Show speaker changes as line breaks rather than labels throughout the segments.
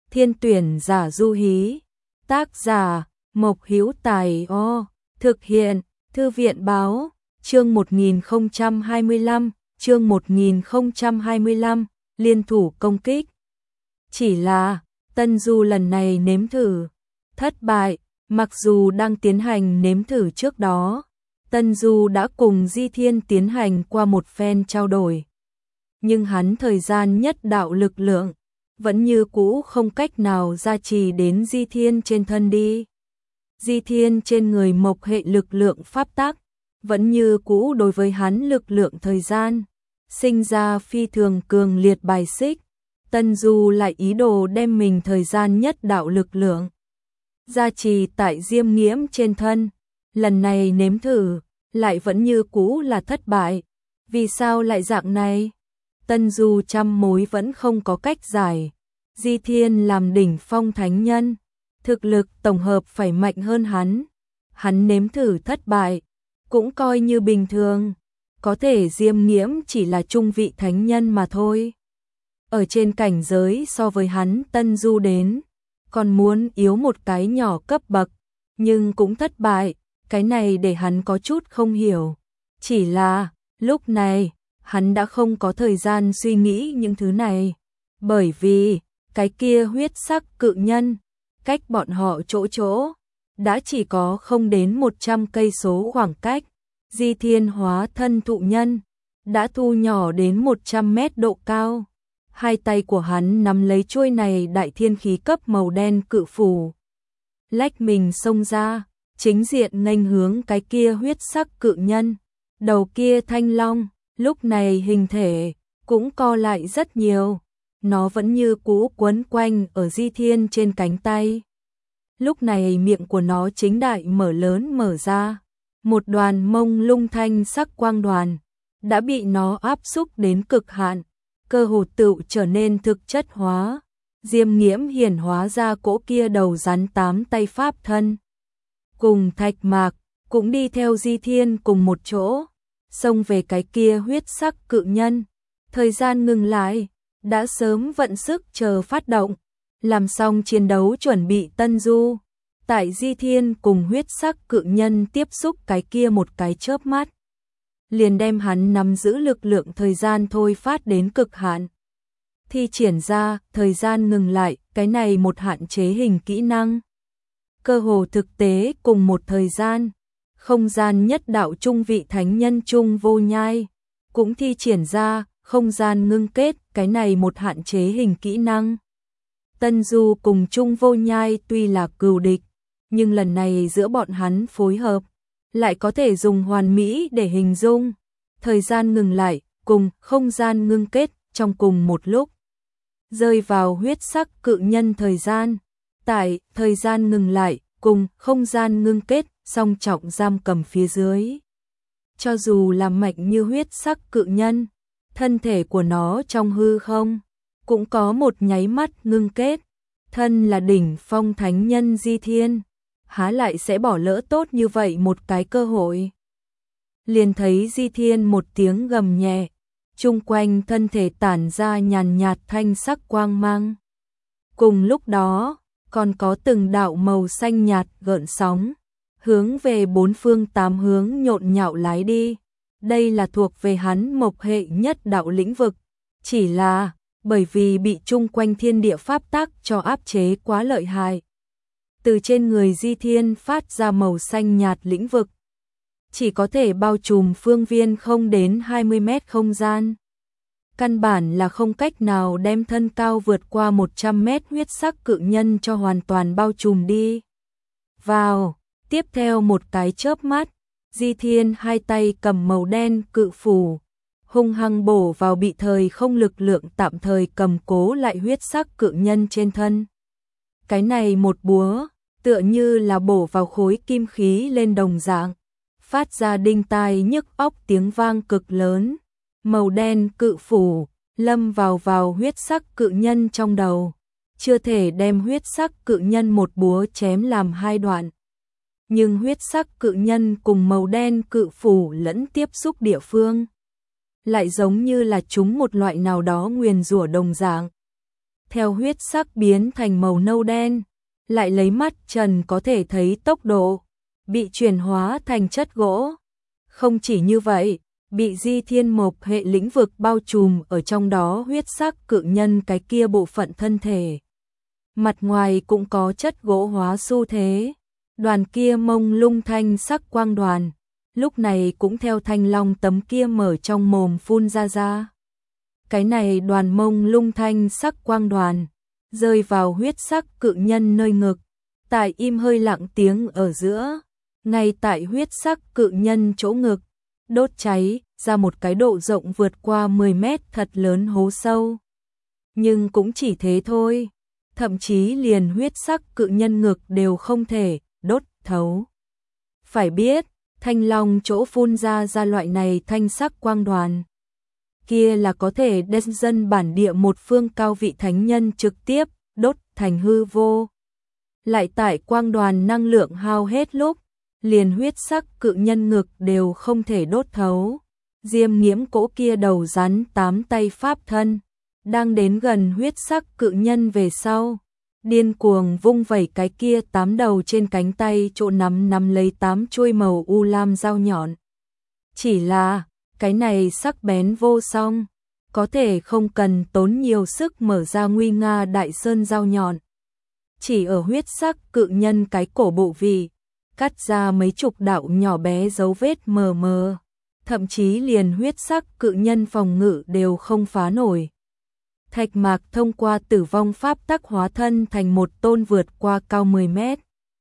Thiên tuyển giả du hí. Tác giả Mộc Hữu Tài. Thực hiện Thư viện báo. Chương 1025, chương 1025, liên thủ công kích. Chỉ là, Tân Du lần này nếm thử thất bại, mặc dù đang tiến hành nếm thử trước đó, Tân Du đã cùng Di Thiên tiến hành qua một phen trao đổi. Nhưng hắn thời gian nhất đạo lực lượng, vẫn như cũ không cách nào gia trì đến Di Thiên trên thân đi. Di Thiên trên người mộc hệ lực lượng pháp tắc, vẫn như cũ đối với hắn lực lượng thời gian, sinh ra phi thường cường liệt bài xích. Tân Du lại ý đồ đem mình thời gian nhất đạo lực lượng gia trì tại Diêm Nghiễm trên thân, lần này nếm thử, lại vẫn như cũ là thất bại. Vì sao lại dạng này? Tân Du trăm mối vẫn không có cách giải. Di Thiên làm đỉnh phong thánh nhân, thực lực tổng hợp phải mạnh hơn hắn. Hắn nếm thử thất bại, cũng coi như bình thường. Có thể Diêm Nghiễm chỉ là trung vị thánh nhân mà thôi. Ở trên cảnh giới so với hắn Tân Du đến, còn muốn yếu một cái nhỏ cấp bậc, nhưng cũng thất bại. Cái này để hắn có chút không hiểu. Chỉ là, lúc này, hắn đã không có thời gian suy nghĩ những thứ này. Bởi vì, cái kia huyết sắc cự nhân, cách bọn họ chỗ, đã chỉ có không đến 100 cây số khoảng cách. Di Thiên hóa thân thụ nhân, đã thu nhỏ đến 100 mét độ cao. Hai tay của hắn nắm lấy chuôi này đại thiên khí cấp màu đen cự phủ. Lách mình xông ra, chính diện nghênh hướng cái kia huyết sắc cự nhân. Đầu kia thanh long, lúc này hình thể, cũng co lại rất nhiều. Nó vẫn như cũ quấn quanh ở Di Thiên trên cánh tay. Lúc này miệng của nó chính đại mở lớn mở ra. Một đoàn mông lung thanh sắc quang đoàn, đã bị nó áp xúc đến cực hạn, cơ hồ tựu trở nên thực chất hóa. Diêm Nghiễm hiển hóa ra cỗ kia đầu rắn 8 tay pháp thân. Cùng Thạch Mạc, cũng đi theo Di Thiên cùng một chỗ, xông về cái kia huyết sắc cự nhân. Thời gian ngừng lại, đã sớm vận sức chờ phát động, làm xong chiến đấu chuẩn bị Tân Du. Tại Di Thiên cùng huyết sắc cự nhân tiếp xúc cái kia một cái chớp mắt, liền đem hắn nắm giữ lực lượng thời gian thôi phát đến cực hạn. Thi triển ra, thời gian ngừng lại, cái này một hạn chế hình kỹ năng. Cơ hồ thực tế cùng một thời gian, không gian nhất đạo trung vị thánh nhân Trung Vô Nhai, cũng thi triển ra, không gian ngưng kết, cái này một hạn chế hình kỹ năng. Tân Du cùng Trung Vô Nhai tuy là cừu địch, nhưng lần này giữa bọn hắn phối hợp, lại có thể dùng hoàn mỹ để hình dung. Thời gian ngừng lại, cùng không gian ngưng kết, trong cùng một lúc. Rơi vào huyết sắc cự nhân thời gian. Tại, thời gian ngừng lại, cùng không gian ngưng kết, song trọng giam cầm phía dưới. Cho dù là mạnh như huyết sắc cự nhân, thân thể của nó trong hư không, cũng có một nháy mắt ngưng kết. Thân là đỉnh phong thánh nhân Di Thiên, há lại sẽ bỏ lỡ tốt như vậy một cái cơ hội. Liền thấy Di Thiên một tiếng gầm nhẹ, chung quanh thân thể tản ra nhàn nhạt thanh sắc quang mang. Cùng lúc đó, còn có từng đạo màu xanh nhạt gợn sóng, hướng về bốn phương tám hướng nhộn nhạo lái đi. Đây là thuộc về hắn mộc hệ nhất đạo lĩnh vực, chỉ là bởi vì bị chung quanh thiên địa pháp tắc cho áp chế quá lợi hại. Từ trên người Di Thiên phát ra màu xanh nhạt lĩnh vực, chỉ có thể bao trùm phương viên không đến 20 mét không gian. Căn bản là không cách nào đem thân cao vượt qua 100 mét huyết sắc cự nhân cho hoàn toàn bao trùm đi. Vào, tiếp theo một cái chớp mắt, Di Thiên hai tay cầm màu đen cự phủ, hung hăng bổ vào bị thời không lực lượng tạm thời cầm cố lại huyết sắc cự nhân trên thân. Cái này một búa, tựa như là bổ vào khối kim khí lên đồng dạng, phát ra đinh tai nhức óc tiếng vang cực lớn. Màu đen cự phủ lâm vào huyết sắc cự nhân trong đầu, chưa thể đem huyết sắc cự nhân một búa chém làm hai đoạn. Nhưng huyết sắc cự nhân cùng màu đen cự phủ lẫn tiếp xúc địa phương, lại giống như là chúng một loại nào đó nguyền rủa đồng dạng. theo huyết sắc biến thành màu nâu đen, lại lấy mắt trần có thể thấy tốc độ, bị chuyển hóa thành chất gỗ. Không chỉ như vậy, bị Di Thiên Mộc hệ lĩnh vực bao trùm ở trong đó huyết sắc cự nhân cái kia bộ phận thân thể. Mặt ngoài cũng có chất gỗ hóa xu thế, đoàn kia mông lung thanh sắc quang đoàn, lúc này cũng theo thanh long tấm kia mở trong mồm phun ra. Cái này đoàn mông lung thanh sắc quang đoàn, rơi vào huyết sắc cự nhân nơi ngực, tại im hơi lặng tiếng ở giữa, ngay tại huyết sắc cự nhân chỗ ngực, đốt cháy ra một cái độ rộng vượt qua 10 mét thật lớn hố sâu. Nhưng cũng chỉ thế thôi, thậm chí liền huyết sắc cự nhân ngực đều không thể đốt thấu. Phải biết, thanh long chỗ phun ra loại này thanh sắc quang đoàn, kia là có thể đem dân bản địa một phương cao vị thánh nhân trực tiếp đốt thành hư vô. Lại tại quang đoàn năng lượng hao hết lúc, liền huyết sắc cự nhân ngực đều không thể đốt thấu. Diêm Nghiễm cỗ kia đầu rắn 8 tay pháp thân, đang đến gần huyết sắc cự nhân về sau, điên cuồng vung vẩy cái kia 8 đầu trên cánh tay chỗ nắm lấy 8 chuôi màu u lam dao nhọn. Chỉ là, cái này sắc bén vô song, có thể không cần tốn nhiều sức mở ra nguy nga đại sơn dao nhọn. Chỉ ở huyết sắc cự nhân cái cổ bộ vị, cắt ra mấy chục đạo nhỏ bé dấu vết mờ mờ, thậm chí liền huyết sắc cự nhân phòng ngự đều không phá nổi. Thạch Mạc thông qua tử vong pháp tắc hóa thân thành một tôn vượt qua cao 10 mét.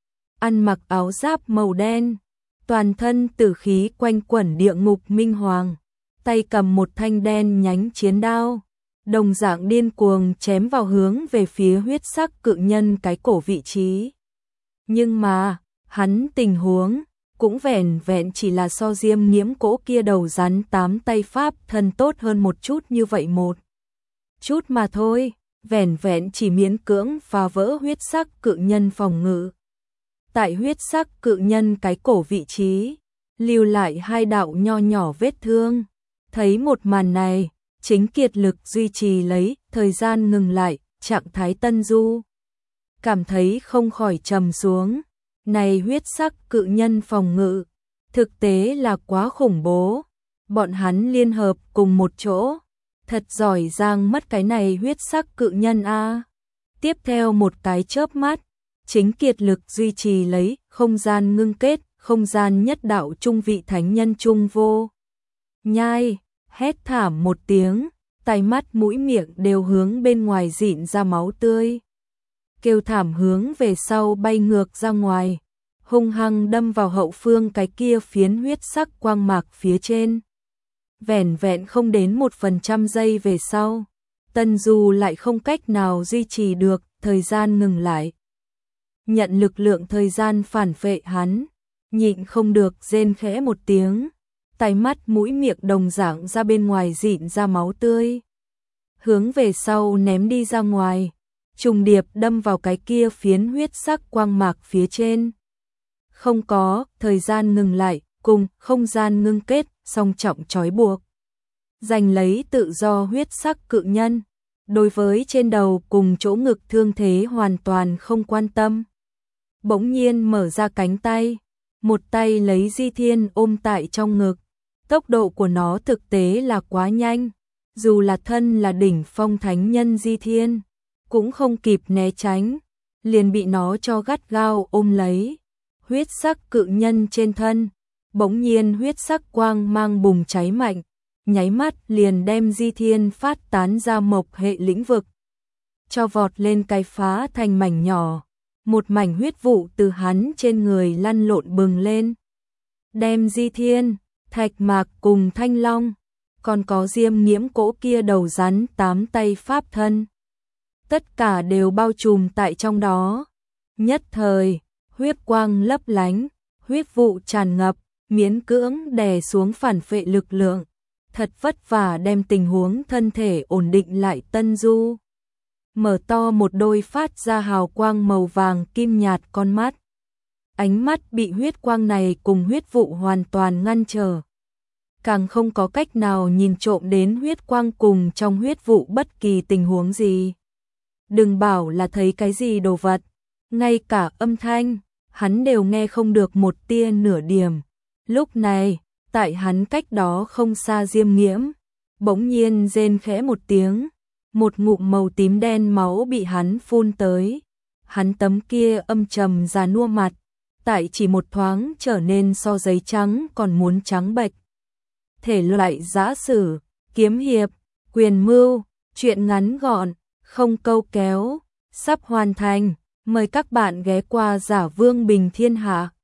Ăn mặc áo giáp màu đen, toàn thân tử khí quanh quẩn địa ngục minh hoàng, tay cầm một thanh đen nhánh chiến đao, đồng dạng điên cuồng chém vào hướng về phía huyết sắc cự nhân cái cổ vị trí. Nhưng mà, hắn tình huống cũng vẻn vẹn chỉ là so Diêm Nghiễm cỗ kia đầu rắn 8 tay pháp thân tốt hơn một chút như vậy một chút mà thôi, vẻn vẹn chỉ miễn cưỡng phá vỡ huyết sắc cự nhân phòng ngự. Tại huyết sắc cự nhân cái cổ vị trí, lưu lại 2 đạo nho nhỏ vết thương. Thấy một màn này, chính kiệt lực duy trì lấy thời gian ngừng lại, trạng thái Tân Du cảm thấy không khỏi trầm xuống. Này huyết sắc cự nhân phòng ngự, thực tế là quá khủng bố. Bọn hắn liên hợp cùng một chỗ, thật giỏi giang mất cái này huyết sắc cự nhân a. Tiếp theo một cái chớp mắt, chính kiệt lực duy trì lấy không gian ngưng kết, không gian nhất đạo trung vị thánh nhân trung vô. Nhai, hét thảm một tiếng, tai mắt mũi miệng đều hướng bên ngoài rịn ra máu tươi. Kêu thảm hướng về sau bay ngược ra ngoài, hung hăng đâm vào hậu phương cái kia phiến huyết sắc quang mạc phía trên. Vẻn vẹn không đến 1% giây về sau, Tân Du lại không cách nào duy trì được, thời gian ngừng lại. Nhận lực lượng thời gian phản phệ hắn, nhịn không được rên khẽ một tiếng, tai mắt mũi miệng đồng dạng ra bên ngoài rịn ra máu tươi. Hướng về sau ném đi ra ngoài, trùng điệp đâm vào cái kia phiến huyết sắc quang mạc phía trên. Không có, thời gian ngừng lại, cùng không gian ngưng kết, song trọng trói buộc. Giành lấy tự do huyết sắc cự nhân, đối với trên đầu cùng chỗ ngực thương thế hoàn toàn không quan tâm. Bỗng nhiên mở ra cánh tay, một tay lấy Di Thiên ôm tại trong ngực. Tốc độ của nó thực tế là quá nhanh, dù là thân là đỉnh phong thánh nhân Di Thiên, cũng không kịp né tránh, liền bị nó cho gắt gao ôm lấy. Huyết sắc cự nhân trên thân, bỗng nhiên huyết sắc quang mang bùng cháy mạnh, nháy mắt liền đem Di Thiên phát tán ra mộc hệ lĩnh vực, cho vọt lên cái phá thành mảnh nhỏ, một mảnh huyết vụ từ hắn trên người lăn lộn bừng lên. Đem Di Thiên, Thạch Mạc cùng Thanh Long, còn có Diêm Nghiễm cỗ kia đầu rắn 8 tay pháp thân, tất cả đều bao trùm tại trong đó. Nhất thời, huyết quang lấp lánh, huyết vụ tràn ngập, miễn cưỡng đè xuống phản phệ lực lượng, thật vất vả đem tình huống thân thể ổn định lại. Tân Du mở to một đôi phát ra hào quang màu vàng kim nhạt con mắt, ánh mắt bị huyết quang này cùng huyết vụ hoàn toàn ngăn trở, càng không có cách nào nhìn trộm đến huyết quang cùng trong huyết vụ bất kỳ tình huống gì. đừng bảo là thấy cái gì đồ vật, ngay cả âm thanh, hắn đều nghe không được một tia nửa điểm. Lúc này, tại hắn cách đó không xa Diêm Nghiễm, bỗng nhiên rên khẽ một tiếng, một ngụm màu tím đen máu bị hắn phun tới. Hắn tấm kia âm trầm già nua mặt, tại chỉ một thoáng trở nên so giấy trắng còn muốn trắng bệch. Thể loại giã sử, kiếm hiệp, quyền mưu, truyện ngắn gọn, không câu kéo, sắp hoàn thành. Mời các bạn ghé qua Giả Vương Bình Thiên Hạ.